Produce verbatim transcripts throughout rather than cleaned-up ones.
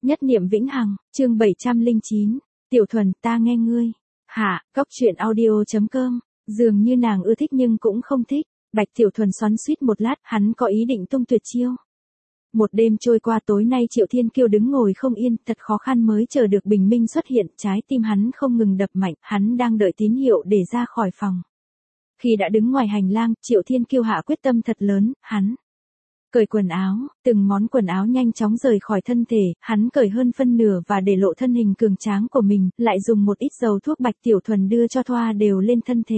Nhất niệm vĩnh hằng, chương bảy trăm lẻ chín, Tiểu Thuần, ta nghe ngươi. Hạ, Cóc truyện audio chấm com, dường như nàng ưa thích nhưng cũng không thích. Bạch Tiểu Thuần xoắn xuýt một lát, hắn có ý định tung tuyệt chiêu. Một đêm trôi qua, tối nay Triệu Thiên Kiêu đứng ngồi không yên, thật khó khăn mới chờ được bình minh xuất hiện, trái tim hắn không ngừng đập mạnh, hắn đang đợi tín hiệu để ra khỏi phòng. Khi đã đứng ngoài hành lang, Triệu Thiên Kiêu hạ quyết tâm thật lớn, hắn cởi quần áo, từng món quần áo nhanh chóng rời khỏi thân thể, hắn cởi hơn phân nửa và để lộ thân hình cường tráng của mình, lại dùng một ít dầu thuốc Bạch Tiểu Thuần đưa cho thoa đều lên thân thể.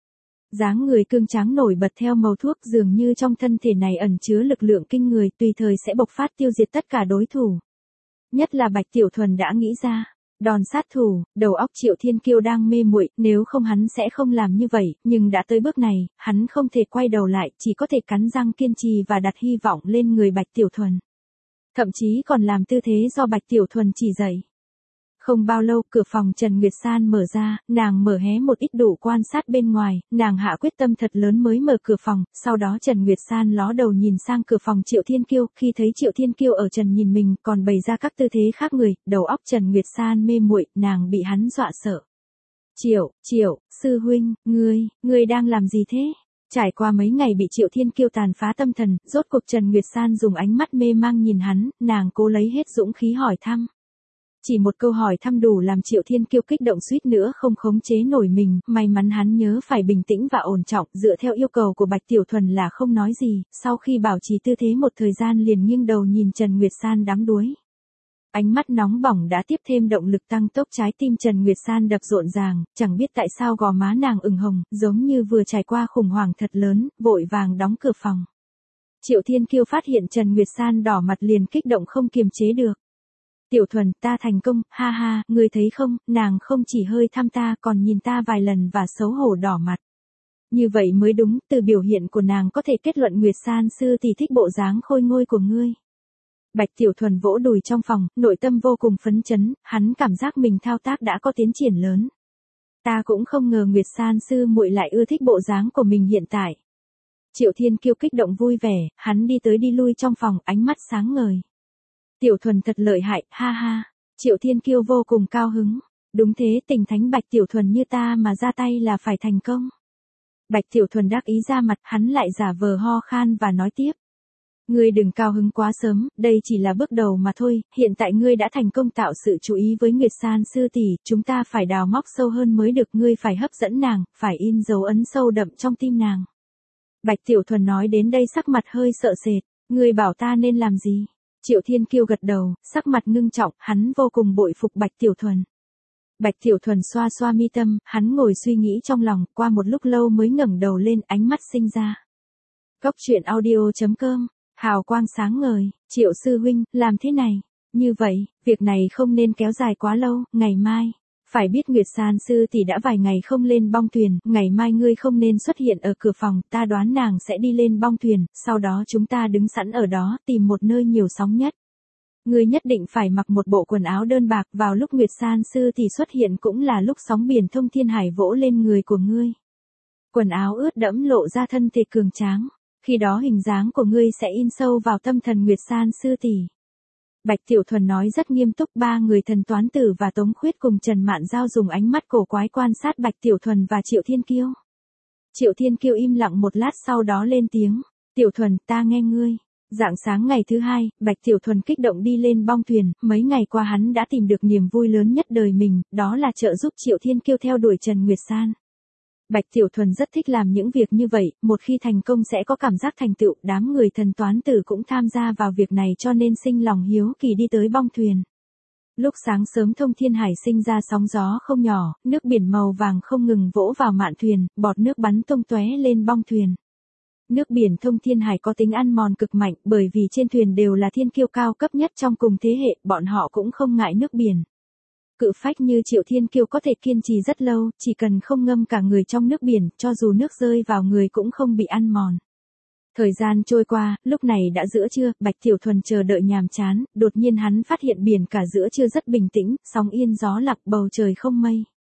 Dáng người cương tráng nổi bật theo màu thuốc, dường như trong thân thể này ẩn chứa lực lượng kinh người, tùy thời sẽ bộc phát tiêu diệt tất cả đối thủ. Nhất là Bạch Tiểu Thuần đã nghĩ ra đòn sát thủ, đầu óc Triệu Thiên Kiêu đang mê muội, nếu không hắn sẽ không làm như vậy, nhưng đã tới bước này, hắn không thể quay đầu lại, chỉ có thể cắn răng kiên trì và đặt hy vọng lên người Bạch Tiểu Thuần. Thậm chí còn làm tư thế do Bạch Tiểu Thuần chỉ dạy. Không bao lâu, cửa phòng Trần Nguyệt San mở ra, nàng mở hé một ít đủ quan sát bên ngoài, nàng hạ quyết tâm thật lớn mới mở cửa phòng, sau đó Trần Nguyệt San ló đầu nhìn sang cửa phòng Triệu Thiên Kiêu, khi thấy Triệu Thiên Kiêu ở trần nhìn mình, còn bày ra các tư thế khác người, đầu óc Trần Nguyệt San mê muội, nàng bị hắn dọa sợ. Triệu, Triệu, sư huynh, ngươi, ngươi đang làm gì thế? Trải qua mấy ngày bị Triệu Thiên Kiêu tàn phá tâm thần, rốt cuộc Trần Nguyệt San dùng ánh mắt mê mang nhìn hắn, nàng cố lấy hết dũng khí hỏi thăm. Chỉ một câu hỏi thăm đủ làm Triệu Thiên Kiêu kích động suýt nữa không khống chế nổi mình, may mắn hắn nhớ phải bình tĩnh và ổn trọng, dựa theo yêu cầu của Bạch Tiểu Thuần là không nói gì, sau khi bảo trì tư thế một thời gian liền nghiêng đầu nhìn Trần Nguyệt San đắm đuối. Ánh mắt nóng bỏng đã tiếp thêm động lực tăng tốc trái tim Trần Nguyệt San đập rộn ràng, chẳng biết tại sao gò má nàng ửng hồng, giống như vừa trải qua khủng hoảng thật lớn, vội vàng đóng cửa phòng. Triệu Thiên Kiêu phát hiện Trần Nguyệt San đỏ mặt liền kích động không kiềm chế được. Tiểu Thuần, ta thành công, ha ha, ngươi thấy không, nàng không chỉ hơi thăm ta còn nhìn ta vài lần và xấu hổ đỏ mặt. Như vậy mới đúng, từ biểu hiện của nàng có thể kết luận Nguyệt San sư tỷ thích bộ dáng khôi ngôi của ngươi. Bạch Tiểu Thuần vỗ đùi trong phòng, nội tâm vô cùng phấn chấn, hắn cảm giác mình thao tác đã có tiến triển lớn. Ta cũng không ngờ Nguyệt San sư muội lại ưa thích bộ dáng của mình hiện tại. Triệu Thiên Kiêu kích động vui vẻ, hắn đi tới đi lui trong phòng, ánh mắt sáng ngời. Tiểu Thuần thật lợi hại, ha ha. Triệu Thiên Kiêu vô cùng cao hứng. Đúng thế, tình thánh Bạch Tiểu Thuần như ta mà ra tay là phải thành công. Bạch Tiểu Thuần đắc ý ra mặt, hắn lại giả vờ ho khan và nói tiếp. Ngươi đừng cao hứng quá sớm, đây chỉ là bước đầu mà thôi, hiện tại ngươi đã thành công tạo sự chú ý với Nguyệt San sư tỷ, chúng ta phải đào móc sâu hơn mới được, ngươi phải hấp dẫn nàng, phải in dấu ấn sâu đậm trong tim nàng. Bạch Tiểu Thuần nói đến đây sắc mặt hơi sợ sệt, ngươi bảo ta nên làm gì? Triệu Thiên Kiêu gật đầu, sắc mặt ngưng trọng, hắn vô cùng bội phục Bạch Tiểu Thuần. Bạch Tiểu Thuần xoa xoa mi tâm, hắn ngồi suy nghĩ trong lòng, qua một lúc lâu mới ngẩng đầu lên, ánh mắt sinh ra. Cóc truyện audio chấm com, hào quang sáng ngời, Triệu sư huynh, làm thế này. Như vậy, việc này không nên kéo dài quá lâu, ngày mai. Phải biết Nguyệt San sư tỷ đã vài ngày không lên bong thuyền, ngày mai ngươi không nên xuất hiện ở cửa phòng, ta đoán nàng sẽ đi lên bong thuyền, sau đó chúng ta đứng sẵn ở đó, tìm một nơi nhiều sóng nhất. Ngươi nhất định phải mặc một bộ quần áo đơn bạc, vào lúc Nguyệt San sư tỷ xuất hiện cũng là lúc sóng biển thông thiên hải vỗ lên người của ngươi. Quần áo ướt đẫm lộ ra thân thể cường tráng, khi đó hình dáng của ngươi sẽ in sâu vào tâm thần Nguyệt San sư tỷ. Bạch Tiểu Thuần nói rất nghiêm túc, ba người Thần Toán Tử và Tống Khuyết cùng Trần Mạn Giao dùng ánh mắt cổ quái quan sát Bạch Tiểu Thuần và Triệu Thiên Kiêu. Triệu Thiên Kiêu im lặng một lát sau đó lên tiếng, Tiểu Thuần, ta nghe ngươi. Rạng sáng ngày thứ hai, Bạch Tiểu Thuần kích động đi lên bong thuyền, mấy ngày qua hắn đã tìm được niềm vui lớn nhất đời mình, đó là trợ giúp Triệu Thiên Kiêu theo đuổi Trần Nguyệt San. Bạch Tiểu Thuần rất thích làm những việc như vậy, một khi thành công sẽ có cảm giác thành tựu, đám người Thần Toán Tử cũng tham gia vào việc này cho nên sinh lòng hiếu kỳ đi tới bong thuyền. Lúc sáng sớm thông thiên hải sinh ra sóng gió không nhỏ, nước biển màu vàng không ngừng vỗ vào mạn thuyền, bọt nước bắn tung tóe lên bong thuyền. Nước biển thông thiên hải có tính ăn mòn cực mạnh, bởi vì trên thuyền đều là thiên kiêu cao cấp nhất trong cùng thế hệ, bọn họ cũng không ngại nước biển. Cự phách như Triệu Thiên Kiêu có thể kiên trì rất lâu, chỉ cần không ngâm cả người trong nước biển, cho dù nước rơi vào người cũng không bị ăn mòn. Thời gian trôi qua, lúc này đã giữa trưa, Bạch Tiểu Thuần chờ đợi nhàm chán, đột nhiên hắn phát hiện biển cả giữa trưa rất bình tĩnh, sóng yên gió lặng, bầu trời không mây.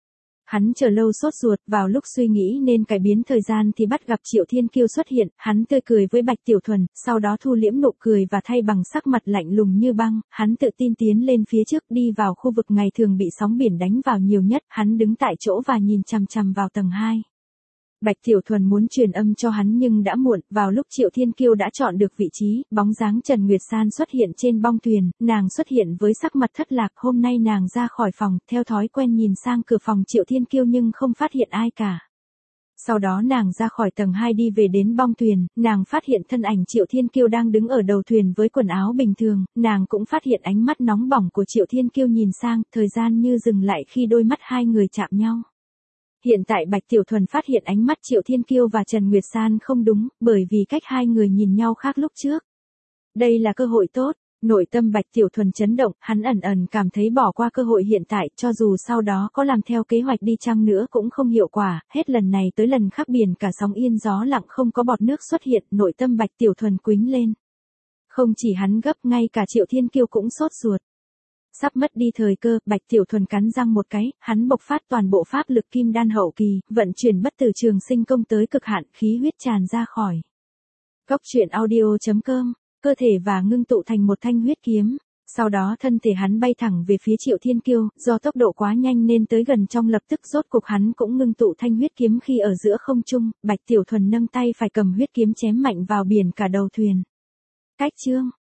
Hắn chờ lâu sốt ruột, vào lúc suy nghĩ nên cải biến thời gian thì bắt gặp Triệu Thiên Kiêu xuất hiện, hắn tươi cười với Bạch Tiểu Thuần, sau đó thu liễm nụ cười và thay bằng sắc mặt lạnh lùng như băng, hắn tự tin tiến lên phía trước đi vào khu vực ngày thường bị sóng biển đánh vào nhiều nhất, hắn đứng tại chỗ và nhìn chằm chằm vào tầng hai. Bạch Tiểu Thuần muốn truyền âm cho hắn nhưng đã muộn, vào lúc Triệu Thiên Kiêu đã chọn được vị trí, bóng dáng Trần Nguyệt San xuất hiện trên bong thuyền, nàng xuất hiện với sắc mặt thất lạc, hôm nay nàng ra khỏi phòng, theo thói quen nhìn sang cửa phòng Triệu Thiên Kiêu nhưng không phát hiện ai cả. Sau đó nàng ra khỏi tầng hai đi về đến bong thuyền, nàng phát hiện thân ảnh Triệu Thiên Kiêu đang đứng ở đầu thuyền với quần áo bình thường, nàng cũng phát hiện ánh mắt nóng bỏng của Triệu Thiên Kiêu nhìn sang, thời gian như dừng lại khi đôi mắt hai người chạm nhau. Hiện tại Bạch Tiểu Thuần phát hiện ánh mắt Triệu Thiên Kiêu và Trần Nguyệt San không đúng, bởi vì cách hai người nhìn nhau khác lúc trước. Đây là cơ hội tốt, nội tâm Bạch Tiểu Thuần chấn động, hắn ẩn ẩn cảm thấy bỏ qua cơ hội hiện tại, cho dù sau đó có làm theo kế hoạch đi chăng nữa cũng không hiệu quả, hết lần này tới lần khác biển cả sóng yên gió lặng không có bọt nước xuất hiện, nội tâm Bạch Tiểu Thuần quĩnh lên. Không chỉ hắn gấp, ngay cả Triệu Thiên Kiêu cũng sốt ruột. Sắp mất đi thời cơ, Bạch Tiểu Thuần cắn răng một cái, hắn bộc phát toàn bộ pháp lực kim đan hậu kỳ, vận chuyển bất tử trường sinh công tới cực hạn, khí huyết tràn ra khỏi. Góc truyện audio chấm com, cơ thể và ngưng tụ thành một thanh huyết kiếm. Sau đó thân thể hắn bay thẳng về phía Triệu Thiên Kiêu, do tốc độ quá nhanh nên tới gần trong lập tức rốt cục hắn cũng ngưng tụ thanh huyết kiếm khi ở giữa không trung, Bạch Tiểu Thuần nâng tay phải cầm huyết kiếm chém mạnh vào biển cả đầu thuyền. Cách chương